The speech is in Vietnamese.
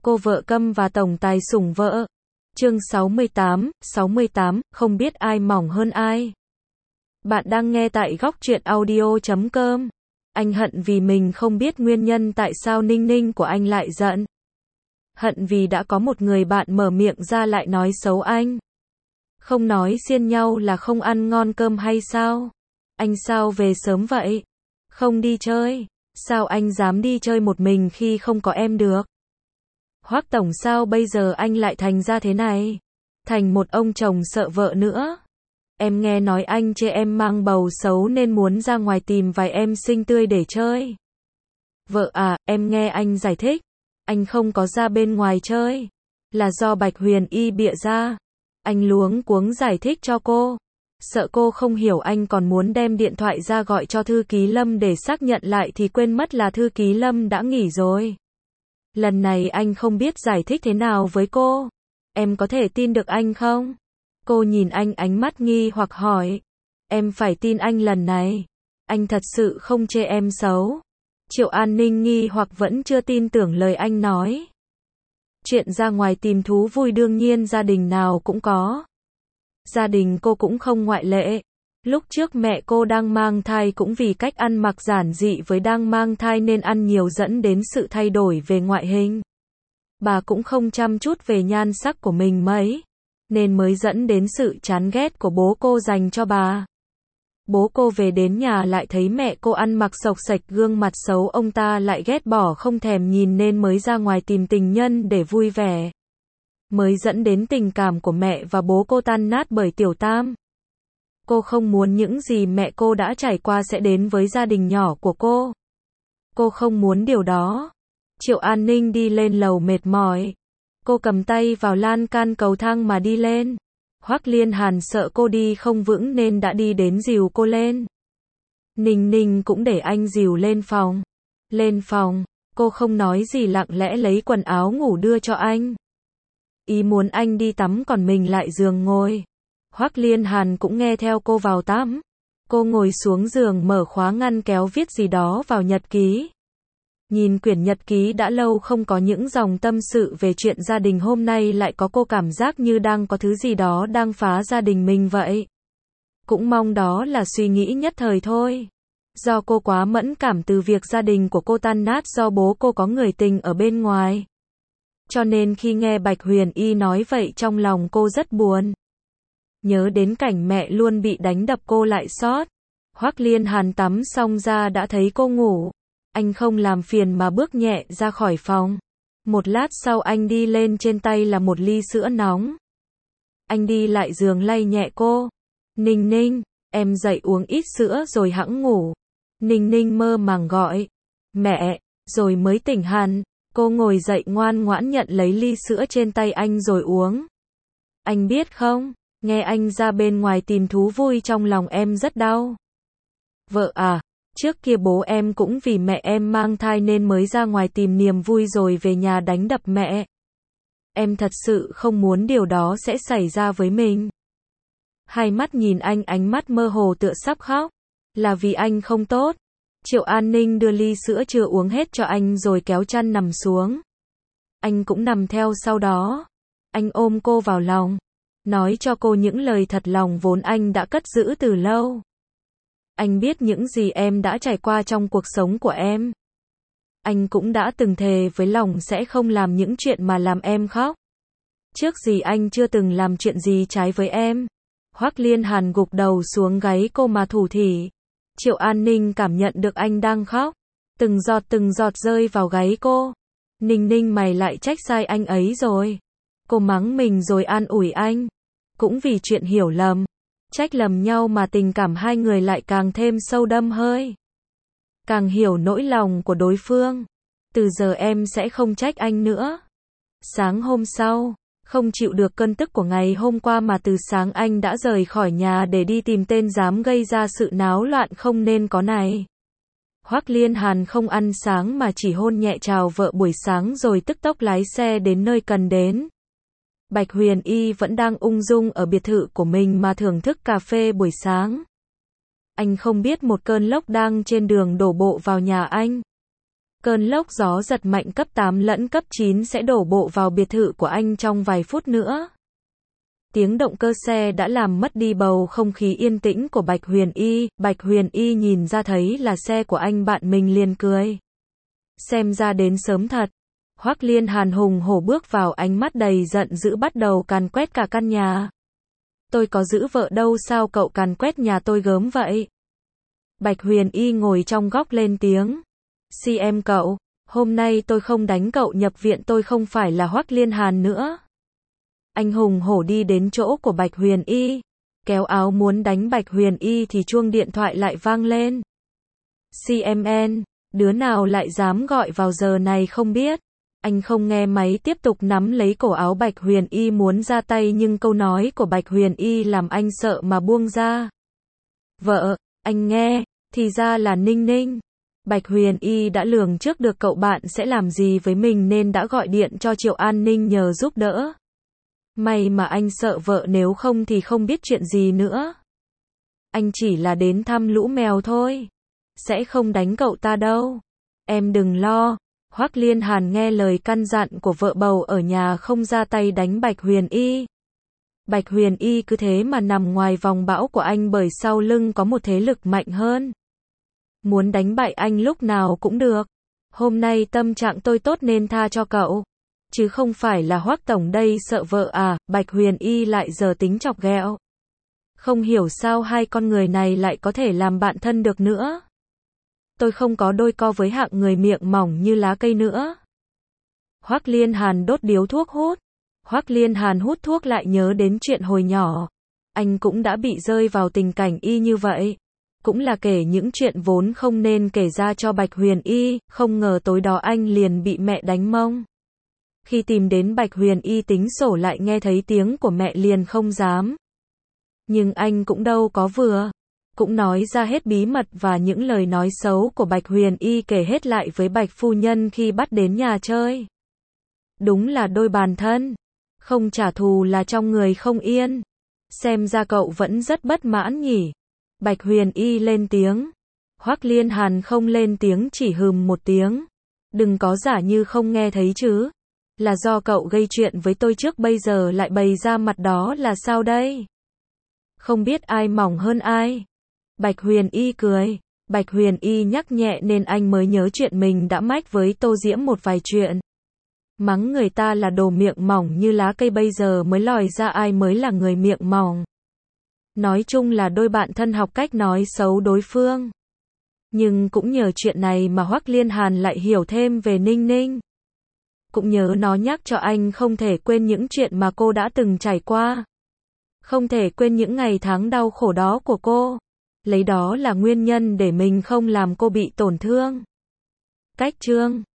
Cô vợ câm và tổng tài sủng vợ. Chương 68, không biết ai mỏng hơn ai. Bạn đang nghe tại góc truyện audio.com. Anh hận vì mình không biết nguyên nhân tại sao Ninh Ninh của anh lại giận. Hận vì đã có một người bạn mở miệng ra lại nói xấu anh. Không nói xiên nhau là không ăn ngon cơm hay sao? Anh sao về sớm vậy? Không đi chơi. Sao anh dám đi chơi một mình khi không có em được? Hoắc tổng, sao bây giờ anh lại thành ra thế này? Thành một ông chồng sợ vợ nữa. Em nghe nói anh chê em mang bầu xấu nên muốn ra ngoài tìm vài em xinh tươi để chơi. Vợ à, em nghe anh giải thích. Anh không có ra bên ngoài chơi. Là do Bạch Huyền Y bịa ra. Anh luống cuống giải thích cho cô. Sợ cô không hiểu, anh còn muốn đem điện thoại ra gọi cho thư ký Lâm để xác nhận lại thì quên mất là thư ký Lâm đã nghỉ rồi. Lần này anh không biết giải thích thế nào với cô. Em có thể tin được anh không? Cô nhìn anh ánh mắt nghi hoặc hỏi. Em phải tin anh lần này. Anh thật sự không chê em xấu. Triệu An Ninh nghi hoặc vẫn chưa tin tưởng lời anh nói. Chuyện ra ngoài tìm thú vui đương nhiên gia đình nào cũng có. Gia đình cô cũng không ngoại lệ. Lúc trước mẹ cô đang mang thai cũng vì cách ăn mặc giản dị với đang mang thai nên ăn nhiều dẫn đến sự thay đổi về ngoại hình. Bà cũng không chăm chút về nhan sắc của mình mấy, nên mới dẫn đến sự chán ghét của bố cô dành cho bà. Bố cô về đến nhà lại thấy mẹ cô ăn mặc xộc xệch, gương mặt xấu, ông ta lại ghét bỏ không thèm nhìn nên mới ra ngoài tìm tình nhân để vui vẻ. Mới dẫn đến tình cảm của mẹ và bố cô tan nát bởi Tiểu Tam. Cô không muốn những gì mẹ cô đã trải qua sẽ đến với gia đình nhỏ của cô. Cô không muốn điều đó. Triệu An Ninh đi lên lầu mệt mỏi. Cô cầm tay vào lan can cầu thang mà đi lên. Hoắc Liên Hàn sợ cô đi không vững nên đã đi đến dìu cô lên. Ninh Ninh cũng để anh dìu lên phòng. Lên phòng, cô không nói gì, lặng lẽ lấy quần áo ngủ đưa cho anh. Ý muốn anh đi tắm còn mình lại giường ngồi. Hoắc Liên Hàn cũng nghe theo cô vào tắm. Cô ngồi xuống giường mở khóa ngăn kéo viết gì đó vào nhật ký. Nhìn quyển nhật ký đã lâu không có những dòng tâm sự về chuyện gia đình, hôm nay lại có, cô cảm giác như đang có thứ gì đó đang phá gia đình mình vậy. Cũng mong đó là suy nghĩ nhất thời thôi. Do cô quá mẫn cảm từ việc gia đình của cô tan nát do bố cô có người tình ở bên ngoài. Cho nên khi nghe Bạch Huyền Y nói vậy trong lòng cô rất buồn. Nhớ đến cảnh mẹ luôn bị đánh đập cô lại xót. Hoắc Liên Hàn tắm xong ra đã thấy cô ngủ. Anh không làm phiền mà bước nhẹ ra khỏi phòng. Một lát sau anh đi lên, trên tay là một ly sữa nóng. Anh đi lại giường lay nhẹ cô. Ninh Ninh, em dậy uống ít sữa rồi hẵng ngủ. Ninh Ninh mơ màng gọi. Mẹ, rồi mới tỉnh hẳn. Cô ngồi dậy ngoan ngoãn nhận lấy ly sữa trên tay anh rồi uống. Anh biết không, nghe anh ra bên ngoài tìm thú vui trong lòng em rất đau. Vợ à, trước kia bố em cũng vì mẹ em mang thai nên mới ra ngoài tìm niềm vui rồi về nhà đánh đập mẹ. Em thật sự không muốn điều đó sẽ xảy ra với mình. Hai mắt nhìn anh, ánh mắt mơ hồ tựa sắp khóc. Là vì anh không tốt. Triệu An Ninh đưa ly sữa chưa uống hết cho anh rồi kéo chăn nằm xuống. Anh cũng nằm theo sau đó. Anh ôm cô vào lòng, nói cho cô những lời thật lòng vốn anh đã cất giữ từ lâu. Anh biết những gì em đã trải qua trong cuộc sống của em. Anh cũng đã từng thề với lòng sẽ không làm những chuyện mà làm em khóc. Trước gì anh chưa từng làm chuyện gì trái với em. Hoắc Liên Hàn gục đầu xuống gáy cô mà thủ thỉ. Triệu An Ninh cảm nhận được anh đang khóc. Từng giọt rơi vào gáy cô. Ninh Ninh, mày lại trách sai anh ấy rồi. Cô mắng mình rồi an ủi anh. Cũng vì chuyện hiểu lầm, trách lầm nhau mà tình cảm hai người lại càng thêm sâu đậm hơi. Càng hiểu nỗi lòng của đối phương. Từ giờ em sẽ không trách anh nữa. Sáng hôm sau, không chịu được cơn tức của ngày hôm qua mà từ sáng anh đã rời khỏi nhà để đi tìm tên dám gây ra sự náo loạn không nên có này. Hoắc Liên Hàn không ăn sáng mà chỉ hôn nhẹ chào vợ buổi sáng rồi tức tốc lái xe đến nơi cần đến. Bạch Huyền Y vẫn đang ung dung ở biệt thự của mình mà thưởng thức cà phê buổi sáng. Anh không biết một cơn lốc đang trên đường đổ bộ vào nhà anh. Cơn lốc gió giật mạnh cấp 8 lẫn cấp 9 sẽ đổ bộ vào biệt thự của anh trong vài phút nữa. Tiếng động cơ xe đã làm mất đi bầu không khí yên tĩnh của Bạch Huyền Y. Bạch Huyền Y nhìn ra thấy là xe của anh bạn mình liền cười. Xem ra đến sớm thật. Hoắc Liên Hàn hùng hổ bước vào, ánh mắt đầy giận dữ bắt đầu càn quét cả căn nhà. Tôi có giữ vợ đâu, sao cậu càn quét nhà tôi gớm vậy? Bạch Huyền Y ngồi trong góc lên tiếng. Em cậu, hôm nay tôi không đánh cậu nhập viện, tôi không phải là Hoắc Liên Hàn nữa. Anh hùng hổ đi đến chỗ của Bạch Huyền Y, kéo áo muốn đánh Bạch Huyền Y thì chuông điện thoại lại vang lên. CMN, đứa nào lại dám gọi vào giờ này không biết. Anh không nghe máy, tiếp tục nắm lấy cổ áo Bạch Huyền Y muốn ra tay, nhưng câu nói của Bạch Huyền Y làm anh sợ mà buông ra. Vợ, anh nghe, thì ra là Ninh Ninh. Bạch Huyền Y đã lường trước được cậu bạn sẽ làm gì với mình nên đã gọi điện cho Triệu An Ninh nhờ giúp đỡ. May mà anh sợ vợ, nếu không thì không biết chuyện gì nữa. Anh chỉ là đến thăm lũ mèo thôi. Sẽ không đánh cậu ta đâu. Em đừng lo. Hoắc Liên Hàn nghe lời căn dặn của vợ bầu ở nhà không ra tay đánh Bạch Huyền Y. Bạch Huyền Y cứ thế mà nằm ngoài vòng bão của anh, bởi sau lưng có một thế lực mạnh hơn. Muốn đánh bại anh lúc nào cũng được. Hôm nay tâm trạng tôi tốt nên tha cho cậu. Chứ không phải là Hoắc tổng đây sợ vợ à? Bạch Huyền Y lại giờ tính chọc ghẹo. Không hiểu sao hai con người này lại có thể làm bạn thân được nữa. Tôi không có đôi co với hạng người miệng mỏng như lá cây nữa. Hoắc Liên Hàn đốt điếu thuốc hút. Hoắc Liên Hàn hút thuốc lại nhớ đến chuyện hồi nhỏ. Anh cũng đã bị rơi vào tình cảnh y như vậy. Cũng là kể những chuyện vốn không nên kể ra cho Bạch Huyền Y, không ngờ tối đó anh liền bị mẹ đánh mông. Khi tìm đến Bạch Huyền Y tính sổ lại nghe thấy tiếng của mẹ liền không dám. Nhưng anh cũng đâu có vừa. Cũng nói ra hết bí mật và những lời nói xấu của Bạch Huyền Y, kể hết lại với Bạch phu nhân khi bắt đến nhà chơi. Đúng là đôi bàn thân. Không trả thù là trong người không yên. Xem ra cậu vẫn rất bất mãn nhỉ. Bạch Huyền Y lên tiếng. Hoắc Liên Hàn không lên tiếng, chỉ hừm một tiếng. Đừng có giả như không nghe thấy chứ. Là do cậu gây chuyện với tôi trước, bây giờ lại bày ra mặt đó là sao đây? Không biết ai mỏng hơn ai. Bạch Huyền Y cười. Bạch Huyền Y nhắc nhẹ nên anh mới nhớ chuyện mình đã mách với Tô Diễm một vài chuyện. Mắng người ta là đồ miệng mỏng như lá cây, bây giờ mới lòi ra ai mới là người miệng mỏng. Nói chung là đôi bạn thân học cách nói xấu đối phương. Nhưng cũng nhờ chuyện này mà Hoắc Liên Hàn lại hiểu thêm về Ninh Ninh. Cũng nhớ nó nhắc cho anh không thể quên những chuyện mà cô đã từng trải qua. Không thể quên những ngày tháng đau khổ đó của cô. Lấy đó là nguyên nhân để mình không làm cô bị tổn thương. Cách chương